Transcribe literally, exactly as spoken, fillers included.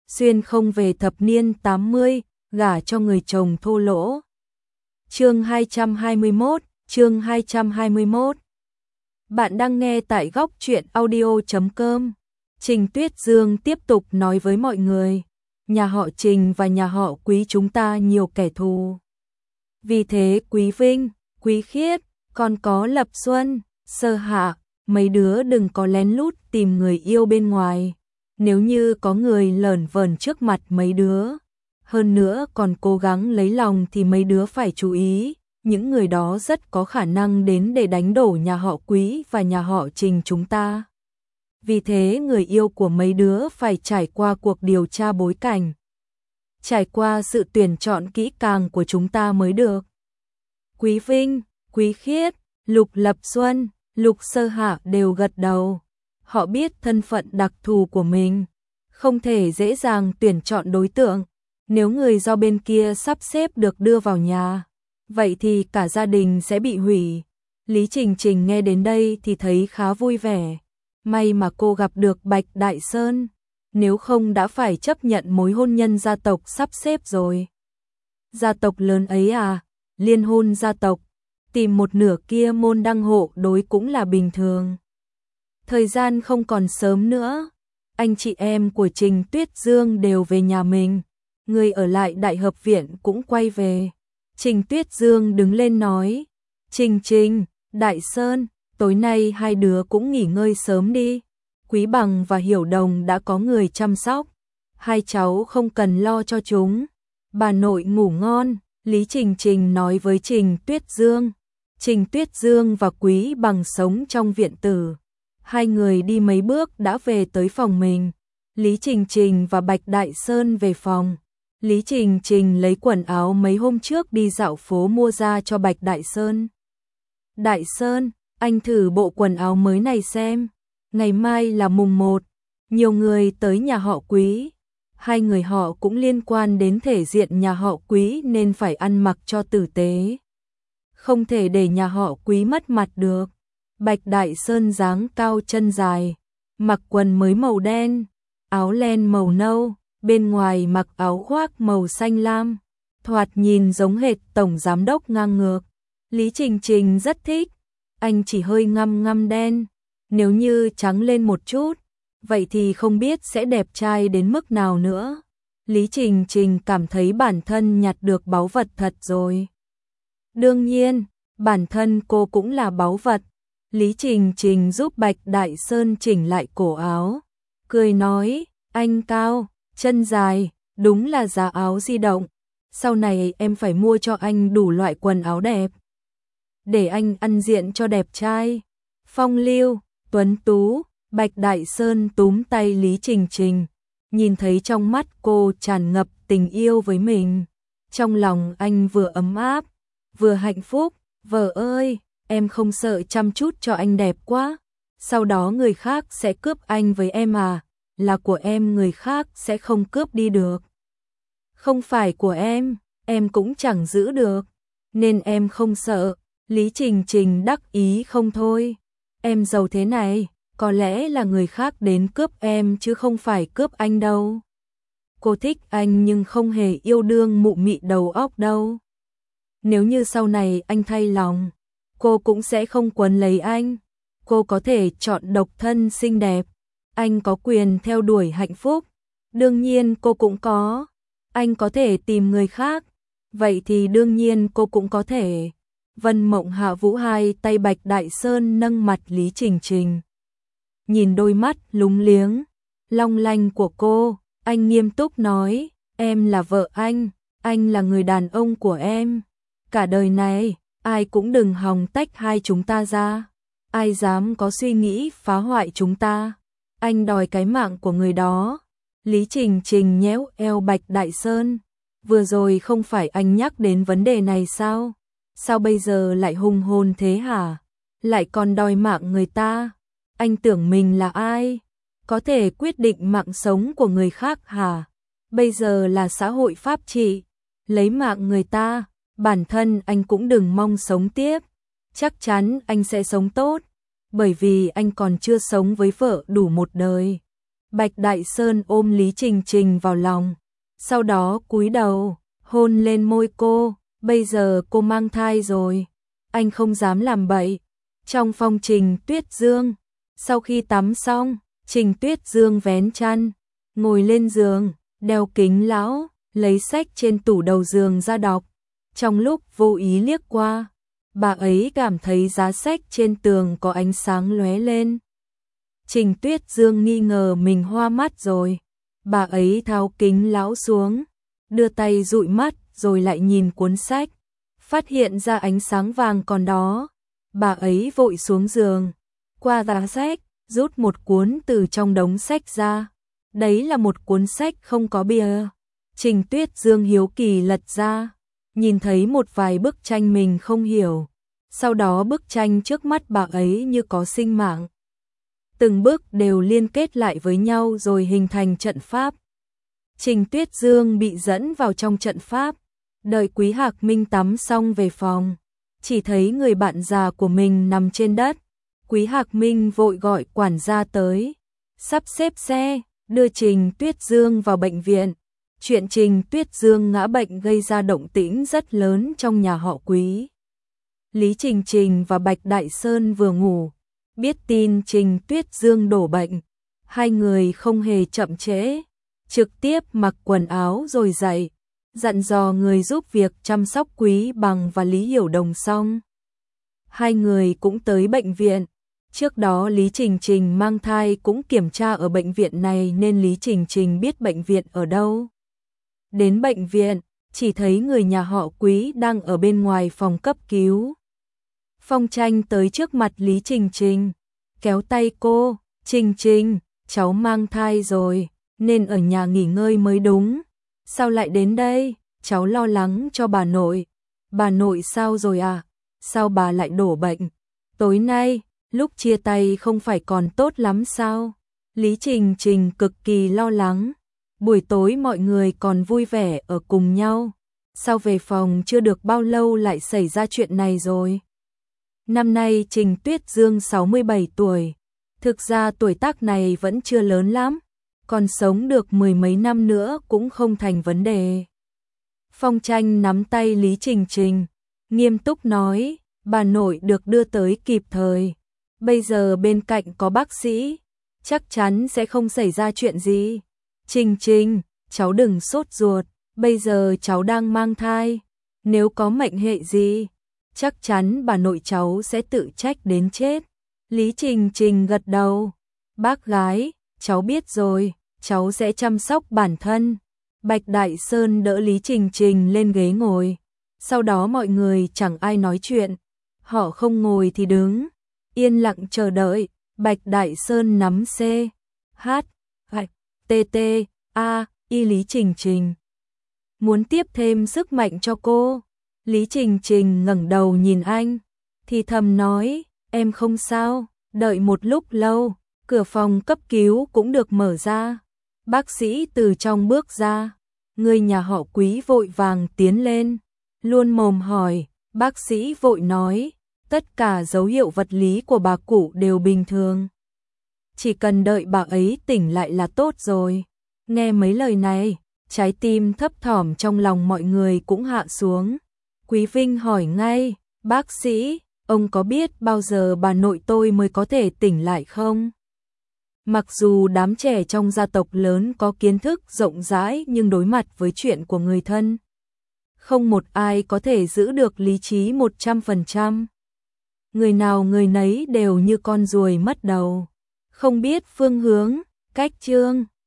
xuyên không về thập niên tám mươi, gả cho người chồng thô lỗ. Chương hai trăm hai mươi mốt, chương hai trăm hai mươi mốt. Bạn đang nghe tại góc truyện audio chấm com. Trình Tuyết Dương tiếp tục nói với mọi người, nhà họ Trình và nhà họ Quý chúng ta nhiều kẻ thù. Vì thế Quý Vinh, Quý Khiết, còn có Lập Xuân, Sơ Hạ, mấy đứa đừng có lén lút tìm người yêu bên ngoài. Nếu như có người lởn vởn trước mặt mấy đứa, hơn nữa còn cố gắng lấy lòng thì mấy đứa phải chú ý, những người đó rất có khả năng đến để đánh đổ nhà họ Quý và nhà họ Trình chúng ta. Vì thế người yêu của mấy đứa phải trải qua cuộc điều tra bối cảnh, trải qua sự tuyển chọn kỹ càng của chúng ta mới được. Quý Vinh, Quý Khiết, Lục Lập Xuân, Lục Sơ Hạ đều gật đầu. Họ biết thân phận đặc thù của mình, không thể dễ dàng tuyển chọn đối tượng. Nếu người do bên kia sắp xếp được đưa vào nhà, vậy thì cả gia đình sẽ bị hủy. Lý Trình Trình nghe đến đây thì thấy khá vui vẻ. May mà cô gặp được Bạch Đại Sơn, nếu không đã phải chấp nhận mối hôn nhân gia tộc sắp xếp rồi. Gia tộc lớn ấy à, liên hôn gia tộc, tìm một nửa kia môn đăng hộ đối cũng là bình thường. Thời gian không còn sớm nữa, anh chị em của Trình Tuyết Dương đều về nhà mình, người ở lại Đại Hợp Viện cũng quay về. Trình Tuyết Dương đứng lên nói, Trình Trình, Đại Sơn, tối nay hai đứa cũng nghỉ ngơi sớm đi. Quý Bằng và Hiểu Đồng đã có người chăm sóc, hai cháu không cần lo cho chúng. Bà nội ngủ ngon, Lý Trình Trình nói với Trình Tuyết Dương. Trình Tuyết Dương và Quý Bằng sống trong viện tử. Hai người đi mấy bước đã về tới phòng mình. Lý Trình Trình và Bạch Đại Sơn về phòng. Lý Trình Trình lấy quần áo mấy hôm trước đi dạo phố mua ra cho Bạch Đại Sơn. Đại Sơn, anh thử bộ quần áo mới này xem. Ngày mai là mùng một, nhiều người tới nhà họ Quý. Hai người họ cũng liên quan đến thể diện nhà họ Quý nên phải ăn mặc cho tử tế. Không thể để nhà họ Quý mất mặt được. Bạch Đại Sơn dáng cao chân dài, mặc quần mới màu đen, áo len màu nâu, bên ngoài mặc áo khoác màu xanh lam, thoạt nhìn giống hệt tổng giám đốc ngang ngược. Lý Trình Trình rất thích, anh chỉ hơi ngăm ngăm đen, nếu như trắng lên một chút, vậy thì không biết sẽ đẹp trai đến mức nào nữa. Lý Trình Trình cảm thấy bản thân nhặt được báu vật thật rồi. Đương nhiên, bản thân cô cũng là báu vật. Lý Trình Trình giúp Bạch Đại Sơn chỉnh lại cổ áo, cười nói, anh cao, chân dài, đúng là giá áo di động. Sau này em phải mua cho anh đủ loại quần áo đẹp, để anh ăn diện cho đẹp trai, phong lưu, tuấn tú. Bạch Đại Sơn túm tay Lý Trình Trình, nhìn thấy trong mắt cô tràn ngập tình yêu với mình. Trong lòng anh vừa ấm áp, vừa hạnh phúc. Vợ ơi, em không sợ chăm chút cho anh đẹp quá, sau đó người khác sẽ cướp anh với em à? Là của em người khác sẽ không cướp đi được. Không phải của em, em cũng chẳng giữ được, nên em không sợ. Lý Trình Trình đắc ý không thôi. Em giàu thế này, có lẽ là người khác đến cướp em chứ không phải cướp anh đâu. Cô thích anh nhưng không hề yêu đương mụ mị đầu óc đâu. Nếu như sau này anh thay lòng, cô cũng sẽ không quấn lấy anh. Cô có thể chọn độc thân xinh đẹp. Anh có quyền theo đuổi hạnh phúc. Đương nhiên cô cũng có. Anh có thể tìm người khác. Vậy thì đương nhiên cô cũng có thể. Vân Mộng Hạ Vũ hai tay Bạch Đại Sơn nâng mặt Lý Trình Trình. Nhìn đôi mắt lúng liếng, long lanh của cô, anh nghiêm túc nói, em là vợ anh, anh là người đàn ông của em. Cả đời này, ai cũng đừng hòng tách hai chúng ta ra. Ai dám có suy nghĩ phá hoại chúng ta, anh đòi cái mạng của người đó. Lý Trình Trình nhéo eo Bạch Đại Sơn. Vừa rồi không phải anh nhắc đến vấn đề này sao? Sao bây giờ lại hùng hồn thế hả? Lại còn đòi mạng người ta? Anh tưởng mình là ai? Có thể quyết định mạng sống của người khác hả? Bây giờ là xã hội pháp trị, lấy mạng người ta, bản thân anh cũng đừng mong sống tiếp. Chắc chắn anh sẽ sống tốt, bởi vì anh còn chưa sống với vợ đủ một đời. Bạch Đại Sơn ôm Lý Trình Trình vào lòng, sau đó cúi đầu, hôn lên môi cô, bây giờ cô mang thai rồi, anh không dám làm bậy. Trong phòng Trình Tuyết Dương, sau khi tắm xong, Trình Tuyết Dương vén chăn, ngồi lên giường, đeo kính lão, lấy sách trên tủ đầu giường ra đọc. Trong lúc vô ý liếc qua, bà ấy cảm thấy giá sách trên tường có ánh sáng lóe lên. Trình Tuyết Dương nghi ngờ mình hoa mắt rồi. Bà ấy tháo kính lão xuống, đưa tay dụi mắt rồi lại nhìn cuốn sách, phát hiện ra ánh sáng vàng còn đó. Bà ấy vội xuống giường, qua giá sách, rút một cuốn từ trong đống sách ra. Đấy là một cuốn sách không có bìa. Trình Tuyết Dương hiếu kỳ lật ra, nhìn thấy một vài bức tranh mình không hiểu. Sau đó bức tranh trước mắt bà ấy như có sinh mạng. Từng bước đều liên kết lại với nhau rồi hình thành trận pháp. Trình Tuyết Dương bị dẫn vào trong trận pháp, đợi Quý Hạc Minh tắm xong về phòng, chỉ thấy người bạn già của mình nằm trên đất. Quý Hạc Minh vội gọi quản gia tới, sắp xếp xe, đưa Trình Tuyết Dương vào bệnh viện. Chuyện Trình Tuyết Dương ngã bệnh gây ra động tĩnh rất lớn trong nhà họ Quý. Lý Trình Trình và Bạch Đại Sơn vừa ngủ, biết tin Trình Tuyết Dương đổ bệnh, hai người không hề chậm trễ, trực tiếp mặc quần áo rồi dậy, dặn dò người giúp việc chăm sóc Quý Bằng và Lý Hiểu Đồng xong. Hai người cũng tới bệnh viện. Trước đó Lý Trình Trình mang thai cũng kiểm tra ở bệnh viện này nên Lý Trình Trình biết bệnh viện ở đâu. Đến bệnh viện, chỉ thấy người nhà họ Quý đang ở bên ngoài phòng cấp cứu. Phong Tranh tới trước mặt Lý Trình Trình, kéo tay cô, Trình Trình, cháu mang thai rồi, nên ở nhà nghỉ ngơi mới đúng. Sao lại đến đây? Cháu lo lắng cho bà nội. Bà nội sao rồi à? Sao bà lại đổ bệnh? Tối nay, lúc chia tay không phải còn tốt lắm sao? Lý Trình Trình cực kỳ lo lắng. Buổi tối mọi người còn vui vẻ ở cùng nhau. Sao về phòng chưa được bao lâu lại xảy ra chuyện này rồi? Năm nay Trình Tuyết Dương sáu mươi bảy tuổi. Thực ra tuổi tác này vẫn chưa lớn lắm, còn sống được mười mấy năm nữa cũng không thành vấn đề. Phong Tranh nắm tay Lý Trình Trình, nghiêm túc nói, bà nội được đưa tới kịp thời. Bây giờ bên cạnh có bác sĩ, chắc chắn sẽ không xảy ra chuyện gì. Trình Trình, cháu đừng sốt ruột, bây giờ cháu đang mang thai. Nếu có mệnh hệ gì, chắc chắn bà nội cháu sẽ tự trách đến chết. Lý Trình Trình gật đầu, bác gái, cháu biết rồi, cháu sẽ chăm sóc bản thân. Bạch Đại Sơn đỡ Lý Trình Trình lên ghế ngồi, sau đó mọi người chẳng ai nói chuyện, họ không ngồi thì đứng, yên lặng chờ đợi. Bạch Đại Sơn nắm C, H, T, T, A, Y Lý Trình Trình, muốn tiếp thêm sức mạnh cho cô. Lý Trình Trình ngẩng đầu nhìn anh, thì thầm nói, em không sao. Đợi một lúc lâu, cửa phòng cấp cứu cũng được mở ra. Bác sĩ từ trong bước ra, người nhà họ Quý vội vàng tiến lên, luôn mồm hỏi. Bác sĩ vội nói, tất cả dấu hiệu vật lý của bà cụ đều bình thường, chỉ cần đợi bà ấy tỉnh lại là tốt rồi. Nghe mấy lời này, trái tim thấp thỏm trong lòng mọi người cũng hạ xuống. Quý Vinh hỏi ngay, bác sĩ, ông có biết bao giờ bà nội tôi mới có thể tỉnh lại không? Mặc dù đám trẻ trong gia tộc lớn có kiến thức rộng rãi nhưng đối mặt với chuyện của người thân, không một ai có thể giữ được lý trí một trăm phần trăm. Người nào người nấy đều như con ruồi mất đầu, không biết phương hướng, cách chương.